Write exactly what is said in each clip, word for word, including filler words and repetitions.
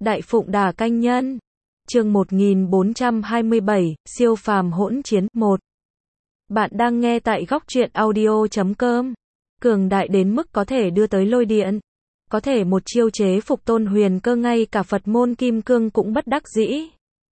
Đại Phụng Đà Canh Nhân. Chương một nghìn bốn trăm hai mươi bảy, siêu phàm hỗn chiến một. Bạn đang nghe tại góc truyện audio chấm com. Cường đại đến mức có thể đưa tới lôi điện. Có thể một chiêu chế phục Tôn Huyền Cơ, ngay cả Phật môn kim cương cũng bất đắc dĩ.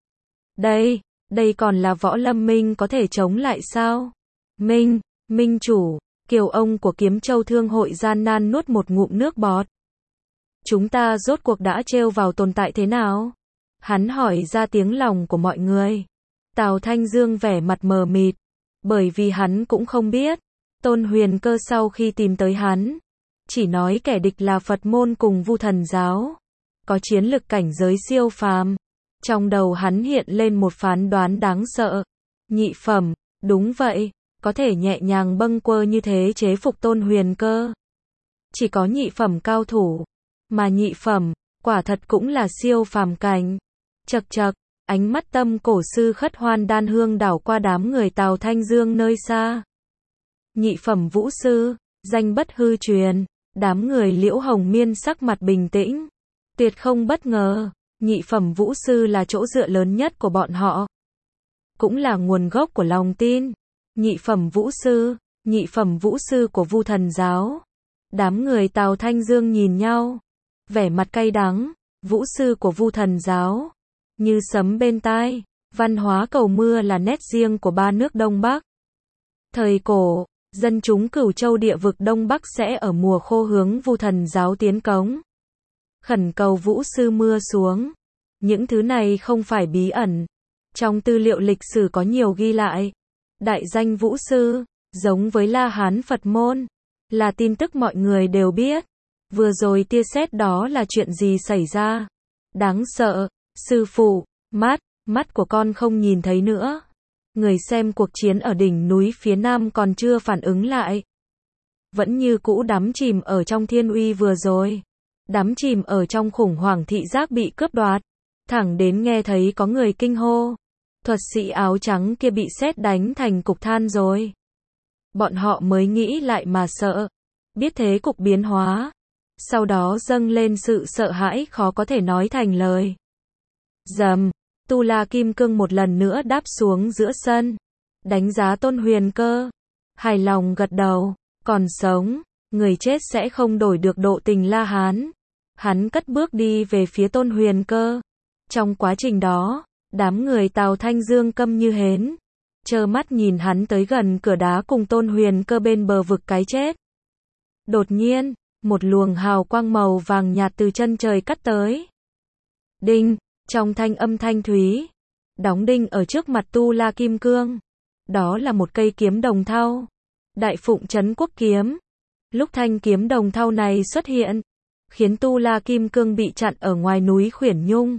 Đây, đây còn là võ lâm minh có thể chống lại sao? Minh, minh chủ, Kiều ông của Kiếm Châu Thương hội gian nan nuốt một ngụm nước bọt. Chúng ta rốt cuộc đã trêu vào tồn tại thế nào? Hắn hỏi ra tiếng lòng của mọi người. Tào Thanh Dương vẻ mặt mờ mịt, bởi vì hắn cũng không biết. Tôn Huyền Cơ sau khi tìm tới hắn, chỉ nói kẻ địch là Phật môn cùng Vu Thần giáo, có chiến lực cảnh giới siêu phàm. Trong đầu hắn hiện lên một phán đoán đáng sợ. Nhị phẩm, đúng vậy, có thể nhẹ nhàng bâng quơ như thế chế phục Tôn Huyền Cơ. Chỉ có nhị phẩm cao thủ, mà nhị phẩm, quả thật cũng là siêu phàm cảnh. Chậc chậc, ánh mắt tâm cổ sư Khất Hoan Đan hương đảo qua đám người Tào Thanh Dương nơi xa. Nhị phẩm vũ sư, danh bất hư truyền. Đám người Liễu Hồng Miên sắc mặt bình tĩnh. Tuyệt không bất ngờ, nhị phẩm vũ sư là chỗ dựa lớn nhất của bọn họ, cũng là nguồn gốc của lòng tin. Nhị phẩm vũ sư, nhị phẩm vũ sư của Vu Thần giáo. Đám người Tào Thanh Dương nhìn nhau, vẻ mặt cay đắng. Vũ sư của Vu Thần giáo, như sấm bên tai. Văn hóa cầu mưa là nét riêng của ba nước Đông Bắc. Thời cổ, dân chúng Cửu Châu địa vực Đông Bắc sẽ ở mùa khô hướng Vu Thần giáo tiến cống, khẩn cầu vũ sư mưa xuống. Những thứ này không phải bí ẩn. Trong tư liệu lịch sử có nhiều ghi lại. Đại danh vũ sư, giống với La Hán Phật môn, là tin tức mọi người đều biết. Vừa rồi tia sét đó là chuyện gì xảy ra? Đáng sợ. Sư phụ, mắt, mắt của con không nhìn thấy nữa. Người xem cuộc chiến ở đỉnh núi phía nam còn chưa phản ứng lại, vẫn như cũ đắm chìm ở trong thiên uy vừa rồi, đắm chìm ở trong khủng hoảng thị giác bị cướp đoạt, thẳng đến nghe thấy có người kinh hô, thuật sĩ áo trắng kia bị sét đánh thành cục than rồi. Bọn họ mới nghĩ lại mà sợ, biết thế cục biến hóa, sau đó dâng lên sự sợ hãi khó có thể nói thành lời. Dầm, Tu La Kim Cương một lần nữa đáp xuống giữa sân, đánh giá Tôn Huyền Cơ, hài lòng gật đầu. Còn sống, người chết sẽ không đổi được độ tình La Hán. Hắn cất bước đi về phía Tôn Huyền Cơ. Trong quá trình đó, đám người Tào Thanh Dương câm như hến, trơ mắt nhìn hắn tới gần cửa đá cùng Tôn Huyền Cơ bên bờ vực cái chết. Đột nhiên, một luồng hào quang màu vàng nhạt từ chân trời cắt tới. Đinh, trong thanh âm thanh thúy, đóng đinh ở trước mặt Tu La Kim Cương. Đó là một cây kiếm đồng thau, Đại Phụng Trấn Quốc kiếm. Lúc thanh kiếm đồng thau này xuất hiện, khiến Tu La Kim Cương bị chặn ở ngoài núi Khuyển Nhung.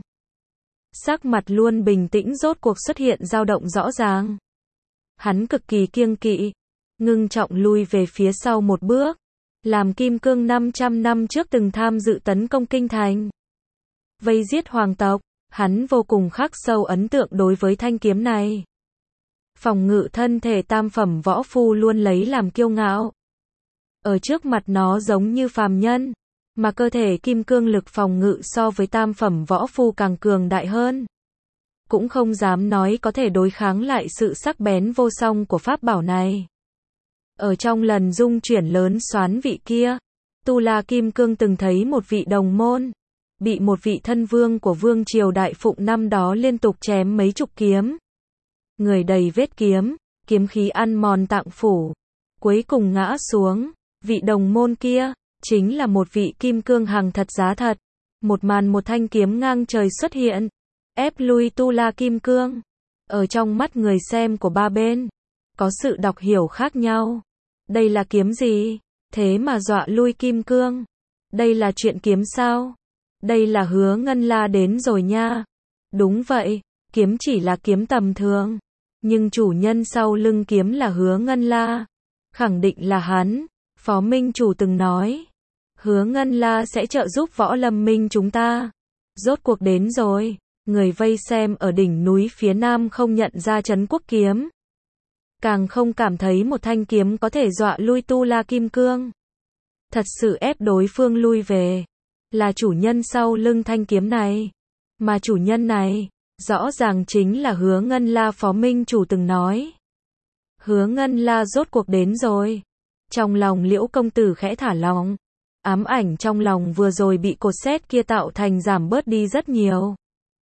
Sắc mặt luôn bình tĩnh rốt cuộc xuất hiện dao động rõ ràng. Hắn cực kỳ kiêng kỵ, ngưng trọng lui về phía sau một bước. Làm Kim Cương năm trăm năm trước từng tham dự tấn công kinh thành, vây giết hoàng tộc, hắn vô cùng khắc sâu ấn tượng đối với thanh kiếm này. Phòng ngự thân thể tam phẩm võ phu luôn lấy làm kiêu ngạo. Ở trước mặt nó giống như phàm nhân, mà cơ thể kim cương lực phòng ngự so với tam phẩm võ phu càng cường đại hơn. Cũng không dám nói có thể đối kháng lại sự sắc bén vô song của pháp bảo này. Ở trong lần dung chuyển lớn xoán vị kia, Tu La Kim Cương từng thấy một vị đồng môn, bị một vị thân vương của vương triều Đại Phụng năm đó liên tục chém mấy chục kiếm. Người đầy vết kiếm, kiếm khí ăn mòn tạng phủ, cuối cùng ngã xuống. Vị đồng môn kia, chính là một vị kim cương hàng thật giá thật. Một màn một thanh kiếm ngang trời xuất hiện, ép lui Tu La Kim Cương. Ở trong mắt người xem của ba bên, có sự đọc hiểu khác nhau. Đây là kiếm gì? Thế mà dọa lui Kim Cương. Đây là chuyện kiếm sao? Đây là Hứa Ngân La đến rồi nha. Đúng vậy, kiếm chỉ là kiếm tầm thường, nhưng chủ nhân sau lưng kiếm là Hứa Ngân La. Khẳng định là hắn. Phó Minh Chủ từng nói, Hứa Ngân La sẽ trợ giúp võ lâm minh chúng ta. Rốt cuộc đến rồi. Người vây xem ở đỉnh núi phía nam không nhận ra Trấn Quốc kiếm, càng không cảm thấy một thanh kiếm có thể dọa lui Tu La Kim Cương. Thật sự ép đối phương lui về, là chủ nhân sau lưng thanh kiếm này. Mà chủ nhân này, rõ ràng chính là Hứa Ngân La phó minh chủ từng nói. Hứa Ngân La rốt cuộc đến rồi. Trong lòng Liễu công tử khẽ thả lỏng. Ám ảnh trong lòng vừa rồi bị cột sét kia tạo thành giảm bớt đi rất nhiều.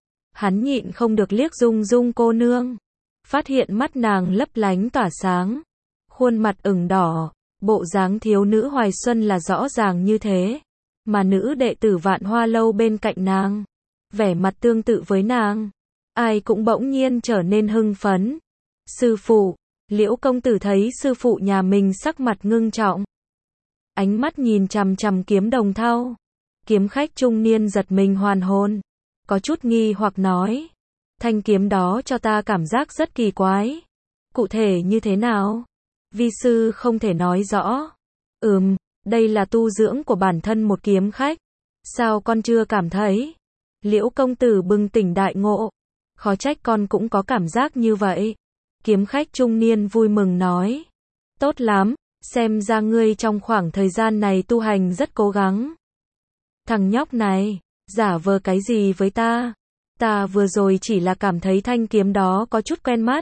Hắn nhịn không được liếc Dung Dung cô nương. Phát hiện mắt nàng lấp lánh tỏa sáng. Khuôn mặt ửng đỏ. Bộ dáng thiếu nữ hoài xuân là rõ ràng như thế. Mà nữ đệ tử Vạn Hoa Lâu bên cạnh nàng, vẻ mặt tương tự với nàng. Ai cũng bỗng nhiên trở nên hưng phấn. Sư phụ, Liễu công tử thấy sư phụ nhà mình sắc mặt ngưng trọng. Ánh mắt nhìn chằm chằm kiếm đồng thau. Kiếm khách trung niên giật mình hoàn hồn. Có chút nghi hoặc nói. Thanh kiếm đó cho ta cảm giác rất kỳ quái. Cụ thể như thế nào? Vi sư không thể nói rõ. Ừm, đây là tu dưỡng của bản thân một kiếm khách. Sao con chưa cảm thấy? Liễu công tử bừng tỉnh đại ngộ. Khó trách con cũng có cảm giác như vậy. Kiếm khách trung niên vui mừng nói. Tốt lắm, xem ra ngươi trong khoảng thời gian này tu hành rất cố gắng. Thằng nhóc này, giả vờ cái gì với ta? Ta vừa rồi chỉ là cảm thấy thanh kiếm đó có chút quen mắt.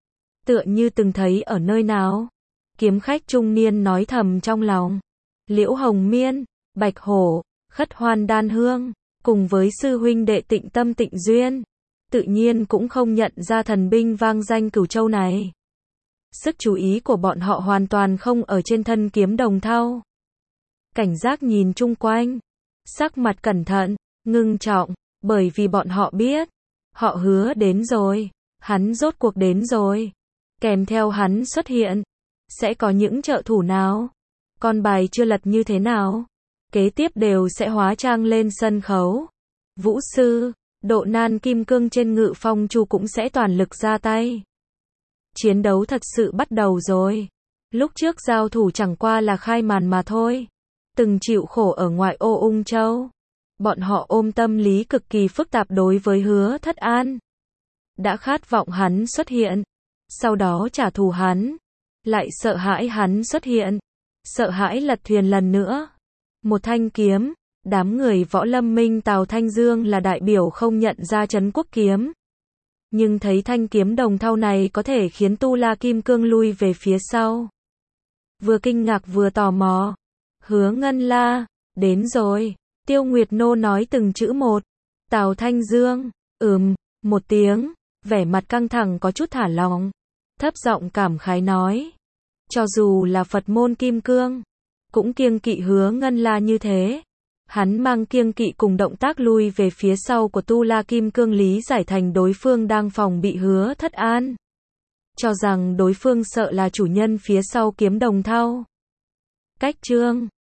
Tựa như từng thấy ở nơi nào? Kiếm khách trung niên nói thầm trong lòng. Liễu Hồng Miên, Bạch Hổ, Khất Hoan Đan Hương, cùng với sư huynh đệ Tịnh Tâm Tịnh Duyên, tự nhiên cũng không nhận ra thần binh vang danh Cửu Châu này. Sức chú ý của bọn họ hoàn toàn không ở trên thân kiếm đồng thau. Cảnh giác nhìn chung quanh, sắc mặt cẩn thận, ngưng trọng, bởi vì bọn họ biết, họ Hứa đến rồi, hắn rốt cuộc đến rồi. Kèm theo hắn xuất hiện, sẽ có những trợ thủ nào? Con bài chưa lật như thế nào? Kế tiếp đều sẽ hóa trang lên sân khấu. Vũ sư, Độ Nan Kim Cương trên Ngự Phong Chu cũng sẽ toàn lực ra tay. Chiến đấu thật sự bắt đầu rồi. Lúc trước giao thủ chẳng qua là khai màn mà thôi. Từng chịu khổ ở ngoại ô Ung Châu. Bọn họ ôm tâm lý cực kỳ phức tạp đối với Hứa Thất An. Đã khát vọng hắn xuất hiện. Sau đó trả thù hắn. Lại sợ hãi hắn xuất hiện. Sợ hãi lật thuyền lần nữa. Một thanh kiếm. Đám người võ lâm minh Tào Thanh Dương là đại biểu không nhận ra Trấn Quốc kiếm. Nhưng thấy thanh kiếm đồng thau này có thể khiến Tu La Kim Cương lui về phía sau. Vừa kinh ngạc vừa tò mò. Hứa Ngân La, đến rồi. Tiêu Nguyệt Nô nói từng chữ một. Tào Thanh Dương, ừm, một tiếng. Vẻ mặt căng thẳng có chút thả lỏng. Thấp giọng cảm khái nói. Cho dù là Phật môn Kim Cương, cũng kiêng kỵ Hứa Ngân La như thế. Hắn mang kiêng kỵ cùng động tác lui về phía sau của Tu La Kim Cương lý giải thành đối phương đang phòng bị Hứa Thất An. Cho rằng đối phương sợ là chủ nhân phía sau kiếm đồng thau. Cách chương